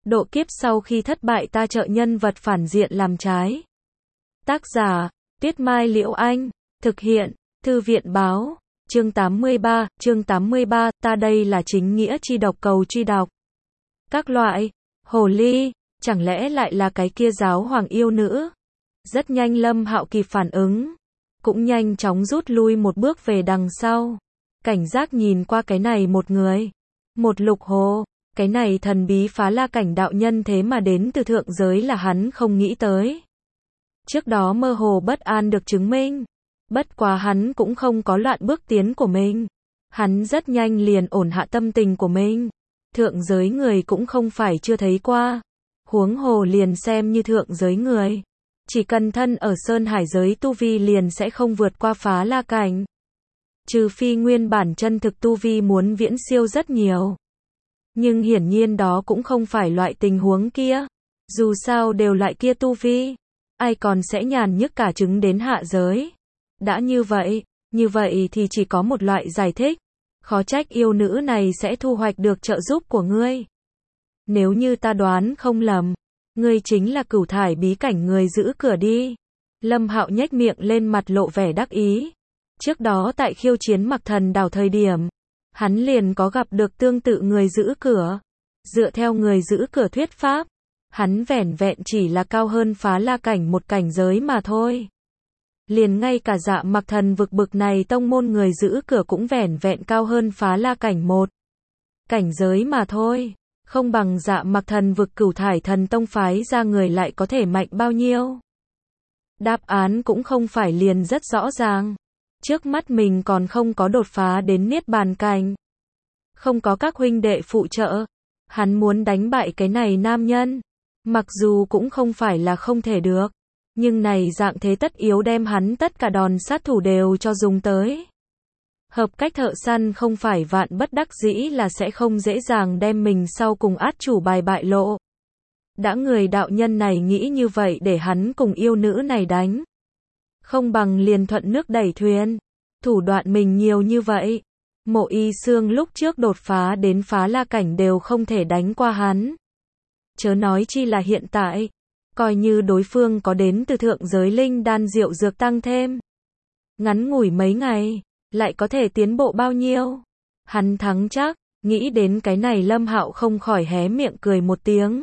Độ kiếp sau khi thất bại ta trợ nhân vật phản diện làm trái. Tác giả, Tuyết Mai Liễu Anh. Thực hiện, Thư viện Báo. Chương 83, ta đây là chính nghĩa chi độc cầu truy đọc. Các loại, hồ ly, chẳng lẽ lại là cái kia giáo hoàng yêu nữ? Rất nhanh Lâm Hạo kịp phản ứng, cũng nhanh chóng rút lui một bước về đằng sau. Cảnh giác nhìn qua cái này một người, một Lục Hồ, cái này thần bí Phá La Cảnh đạo nhân thế mà đến từ thượng giới là hắn không nghĩ tới. Trước đó mơ hồ bất an được chứng minh, bất quá hắn cũng không có loạn bước tiến của mình. Hắn rất nhanh liền ổn hạ tâm tình của mình. Thượng giới người cũng không phải chưa thấy qua, huống hồ liền xem như thượng giới người, chỉ cần thân ở sơn hải giới tu vi liền sẽ không vượt qua Phá La Cảnh. Trừ phi nguyên bản chân thực tu vi muốn viễn siêu rất nhiều. Nhưng hiển nhiên đó cũng không phải loại tình huống kia. Dù sao đều loại kia tu vi, ai còn sẽ nhàn nhức cả trứng đến hạ giới. Đã như vậy thì chỉ có một loại giải thích. Khó trách yêu nữ này sẽ thu hoạch được trợ giúp của ngươi. Nếu như ta đoán không lầm, ngươi chính là Cửu Thải bí cảnh người giữ cửa đi. Lâm Hạo nhếch miệng lên mặt lộ vẻ đắc ý. Trước đó tại khiêu chiến Mặc Thần đảo thời điểm, hắn liền có gặp được tương tự người giữ cửa. Dựa theo người giữ cửa thuyết pháp, hắn vẻn vẹn chỉ là cao hơn Phá La Cảnh một cảnh giới mà thôi. Liền ngay cả Dạ Mặc Thần vực bực này tông môn người giữ cửa cũng vẻn vẹn cao hơn Phá La Cảnh một cảnh giới mà thôi. Không bằng Dạ Mặc Thần vực Cửu Thải thần tông phái ra người lại có thể mạnh bao nhiêu. Đáp án cũng không phải liền rất rõ ràng. Trước mắt mình còn không có đột phá đến Niết Bàn cảnh. Không có các huynh đệ phụ trợ. Hắn muốn đánh bại cái này nam nhân. Mặc dù cũng không phải là không thể được. Nhưng này dạng thế tất yếu đem hắn tất cả đòn sát thủ đều cho dùng tới. Hợp cách thợ săn không phải vạn bất đắc dĩ là sẽ không dễ dàng đem mình sau cùng át chủ bài bại lộ. Đã người đạo nhân này nghĩ như vậy để hắn cùng yêu nữ này đánh. Không bằng liền thuận nước đẩy thuyền. Thủ đoạn mình nhiều như vậy. Mộ Y Xương lúc trước đột phá đến Phá La Cảnh đều không thể đánh qua hắn. Chớ nói chi là hiện tại. Coi như đối phương có đến từ thượng giới linh đan diệu dược tăng thêm. Ngắn ngủi mấy ngày, lại có thể tiến bộ bao nhiêu. Hắn thắng chắc, nghĩ đến cái này Lâm Hạo không khỏi hé miệng cười một tiếng.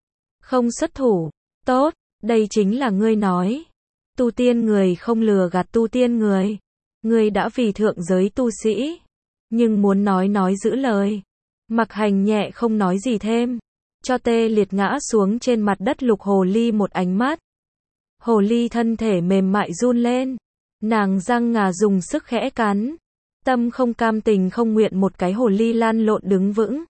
Không xuất thủ, tốt, đây chính là ngươi nói. Tu tiên người không lừa gạt tu tiên người. Ngươi đã vì thượng giới tu sĩ. Nhưng muốn nói giữ lời. Mặc Hành nhẹ không nói gì thêm. Cho tê liệt ngã xuống trên mặt đất Lục Hồ Ly một ánh mắt. Hồ Ly thân thể mềm mại run lên. Nàng răng ngà dùng sức khẽ cắn. Tâm không cam tình không nguyện một cái Hồ Ly lan lộn đứng vững.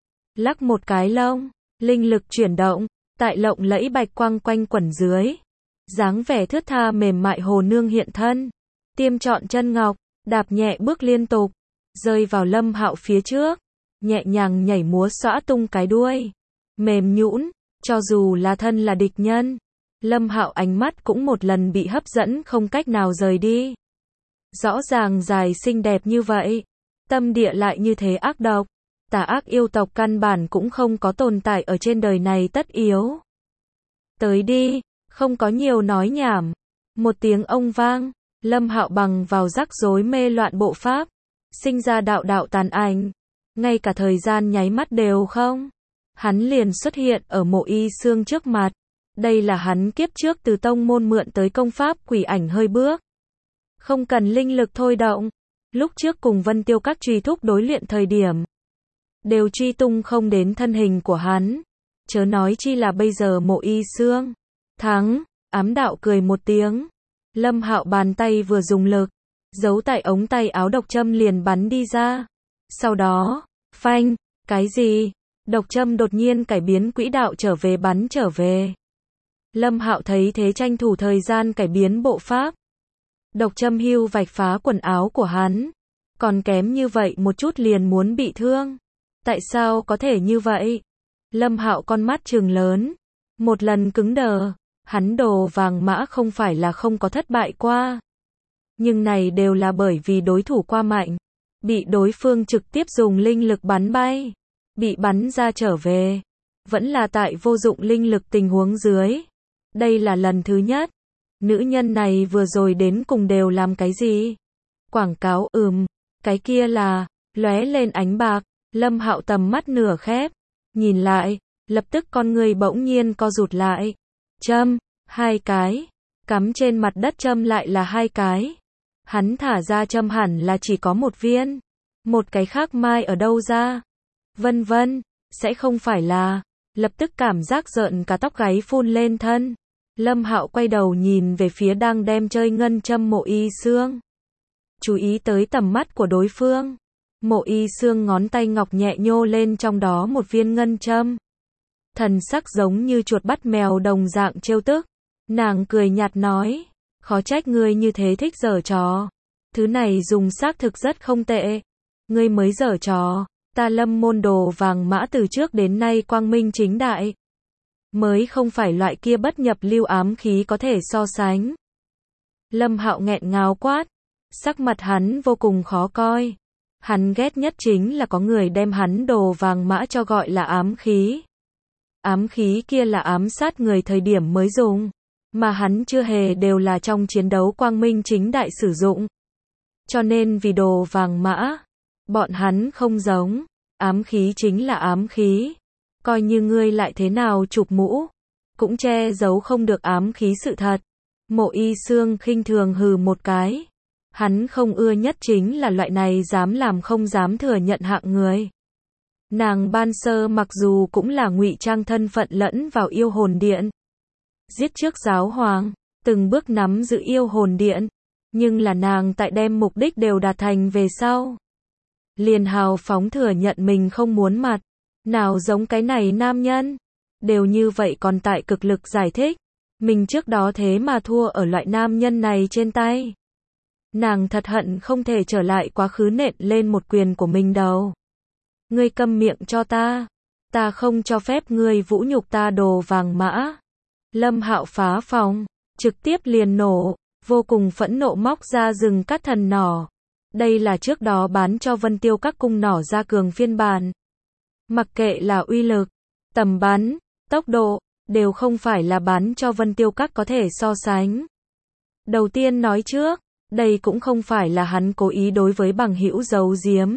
Lắc một cái lông, linh lực chuyển động, tại lộng lẫy bạch quang quanh quẩn dưới. Dáng vẻ thướt tha mềm mại hồ nương hiện thân. Tiêm trọn chân ngọc, đạp nhẹ bước liên tục. Rơi vào Lâm Hạo phía trước. Nhẹ nhàng nhảy múa xõa tung cái đuôi. Mềm nhũn, cho dù là thân là địch nhân, Lâm Hạo ánh mắt cũng một lần bị hấp dẫn không cách nào rời đi. Rõ ràng dài xinh đẹp như vậy, tâm địa lại như thế ác độc, tà ác yêu tộc căn bản cũng không có tồn tại ở trên đời này tất yếu. Tới đi, không có nhiều nói nhảm. Một tiếng ông vang, Lâm Hạo bằng vào rắc rối mê loạn bộ pháp, sinh ra đạo đạo tàn ảnh, ngay cả thời gian nháy mắt đều không. Hắn liền xuất hiện ở Mộ Y Xương trước mặt. Đây là hắn kiếp trước từ tông môn mượn tới công pháp Quỷ Ảnh hơi bước. Không cần linh lực thôi động. Lúc trước cùng Vân Tiêu các truy thúc đối luyện thời điểm, đều truy tung không đến thân hình của hắn. Chớ nói chi là bây giờ Mộ Y Xương thắng, ám đạo cười một tiếng. Lâm Hạo bàn tay vừa dùng lực, giấu tại ống tay áo độc châm liền bắn đi ra. Sau đó, phanh, cái gì? Độc châm đột nhiên cải biến quỹ đạo bắn trở về. Lâm Hạo thấy thế tranh thủ thời gian cải biến bộ pháp. Độc châm hưu vạch phá quần áo của hắn. Còn kém như vậy một chút liền muốn bị thương. Tại sao có thể như vậy? Lâm Hạo con mắt trừng lớn. Một lần cứng đờ. Hắn đồ vàng mã không phải là không có thất bại qua. Nhưng này đều là bởi vì đối thủ quá mạnh. Bị đối phương trực tiếp dùng linh lực bắn bay. Bị bắn ra trở về. vẫn là tại vô dụng linh lực tình huống dưới. Đây là lần thứ nhất. Nữ nhân này vừa rồi đến cùng đều làm cái gì? Quảng cáo cái kia là, lóe lên ánh bạc, Lâm Hạo tầm mắt nửa khép, nhìn lại, lập tức con người bỗng nhiên co rụt lại. Châm, 2 cái, cắm trên mặt đất châm lại là 2 cái. Hắn thả ra châm hẳn là chỉ có 1 viên, một cái khác mai ở đâu ra? Vân vân, sẽ không phải là, lập tức cảm giác rợn cả tóc gáy phun lên thân. Lâm Hạo quay đầu nhìn về phía đang đem chơi ngân châm Mộ Y Xương. Chú ý tới tầm mắt của đối phương. Mộ Y Xương ngón tay ngọc nhẹ nhô lên trong đó một viên ngân châm. Thần sắc giống như chuột bắt mèo đồng dạng trêu tức. Nàng cười nhạt nói, khó trách ngươi như thế thích giở trò. Thứ này dùng xác thực rất không tệ. Ngươi mới giở trò, ta Lâm môn đồ vàng mã từ trước đến nay quang minh chính đại. Mới không phải loại kia bất nhập lưu ám khí có thể so sánh. Lâm Hạo nghẹn ngào quát, sắc mặt hắn vô cùng khó coi. Hắn ghét nhất chính là có người đem hắn đồ vàng mã cho gọi là ám khí. Ám khí kia là ám sát người thời điểm mới dùng, mà hắn chưa hề đều là trong chiến đấu quang minh chính đại sử dụng. Cho nên vì đồ vàng mã, bọn hắn không giống, ám khí chính là ám khí. Coi như ngươi lại thế nào chụp mũ, cũng che giấu không được ám khí sự thật. Mộ Y Xương khinh thường hừ một cái. Hắn không ưa nhất chính là loại này dám làm không dám thừa nhận hạng người. Nàng ban sơ mặc dù cũng là ngụy trang thân phận lẫn vào yêu hồn điện. Giết trước giáo hoàng, từng bước nắm giữ yêu hồn điện. Nhưng là nàng tại đem mục đích đều đạt thành về sau. Liền hào phóng thừa nhận mình không muốn mặt. Nào giống cái này nam nhân. Đều như vậy còn tại cực lực giải thích. Mình trước đó thế mà thua ở loại nam nhân này trên tay. Nàng thật hận không thể trở lại quá khứ nện lên một quyền của mình đầu. Ngươi câm miệng cho ta. Ta không cho phép ngươi vũ nhục ta đồ vàng mã. Lâm Hạo phá phòng, trực tiếp liền nổ, vô cùng phẫn nộ móc ra rừng cát thần nỏ. Đây là trước đó bán cho Vân Tiêu các cung nỏ gia cường phiên bản. Mặc kệ là uy lực, tầm bắn, tốc độ, đều không phải là bán cho Vân Tiêu các có thể so sánh. Đầu tiên nói trước, đây cũng không phải là hắn cố ý đối với bằng hữu giấu giếm.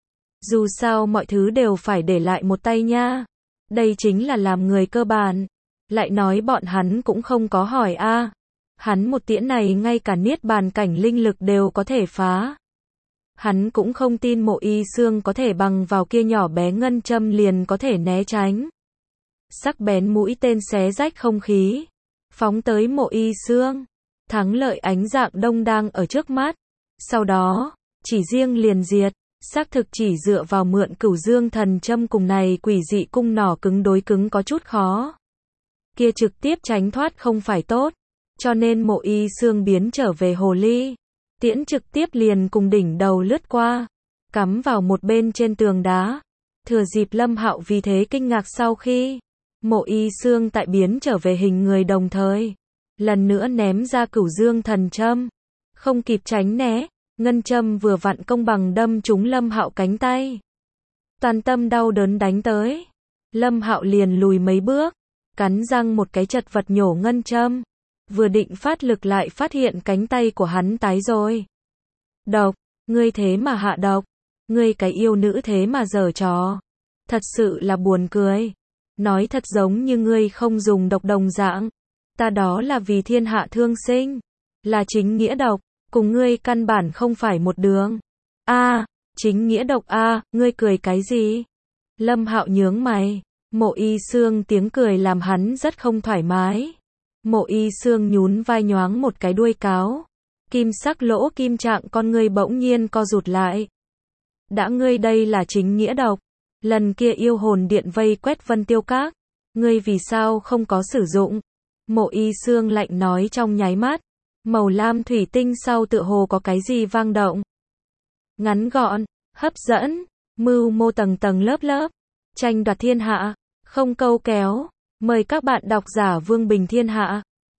Dù sao mọi thứ đều phải để lại một tay nha. Đây chính là làm người cơ bản. Lại nói bọn hắn cũng không có hỏi a. Hắn một tiễn này ngay cả niết bàn cảnh linh lực đều có thể phá. Hắn cũng không tin Mộ Y Xương có thể bằng vào kia nhỏ bé ngân châm liền có thể né tránh. Sắc bén mũi tên xé rách không khí, phóng tới Mộ Y Xương. Thắng lợi ánh dạng đông đang ở trước mắt. Sau đó, chỉ riêng liền diệt, xác thực chỉ dựa vào mượn Cửu Dương thần châm cùng này quỷ dị cung nỏ cứng đối cứng có chút khó. Kia trực tiếp tránh thoát không phải tốt, cho nên Mộ Y Xương biến trở về hồ ly. Tiễn trực tiếp liền cùng đỉnh đầu lướt qua, cắm vào một bên trên tường đá. Thừa dịp Lâm Hạo vì thế kinh ngạc sau khi Mộ Y Xương tại biến trở về hình người đồng thời, lần nữa ném ra Cửu Dương thần châm. Không kịp tránh né, ngân châm vừa vặn công bằng đâm trúng Lâm Hạo cánh tay. Toàn tâm đau đớn đánh tới. Lâm Hạo liền lùi mấy bước, cắn răng một cái chật vật nhổ ngân châm. Vừa định phát lực lại phát hiện cánh tay của hắn tái rồi. Độc, ngươi thế mà hạ độc. Ngươi cái yêu nữ thế mà giở trò. Thật sự là buồn cười. Nói thật giống như ngươi không dùng độc đồng dạng. Ta đó là vì thiên hạ thương sinh. Là chính nghĩa độc. Cùng ngươi căn bản không phải một đường. Chính nghĩa độc ngươi cười cái gì? Lâm Hạo nhướng mày. Mộ Y Xương tiếng cười làm hắn rất không thoải mái. Mộ Y Xương nhún vai nhoáng một cái đuôi cáo. Kim sắc lỗ kim trạng con ngươi bỗng nhiên co rụt lại. Đã ngươi đây là chính nghĩa độc. Lần kia yêu hồn điện vây quét Vân Tiêu các. Ngươi vì sao không có sử dụng? Mộ Y Xương lạnh nói trong nháy mắt. Màu lam thủy tinh sau tựa hồ có cái gì vang động. Ngắn gọn, hấp dẫn, mưu mô tầng tầng lớp lớp. Tranh đoạt thiên hạ, không câu kéo. Mời các bạn độc giả Vương Bình Thiên Hạ.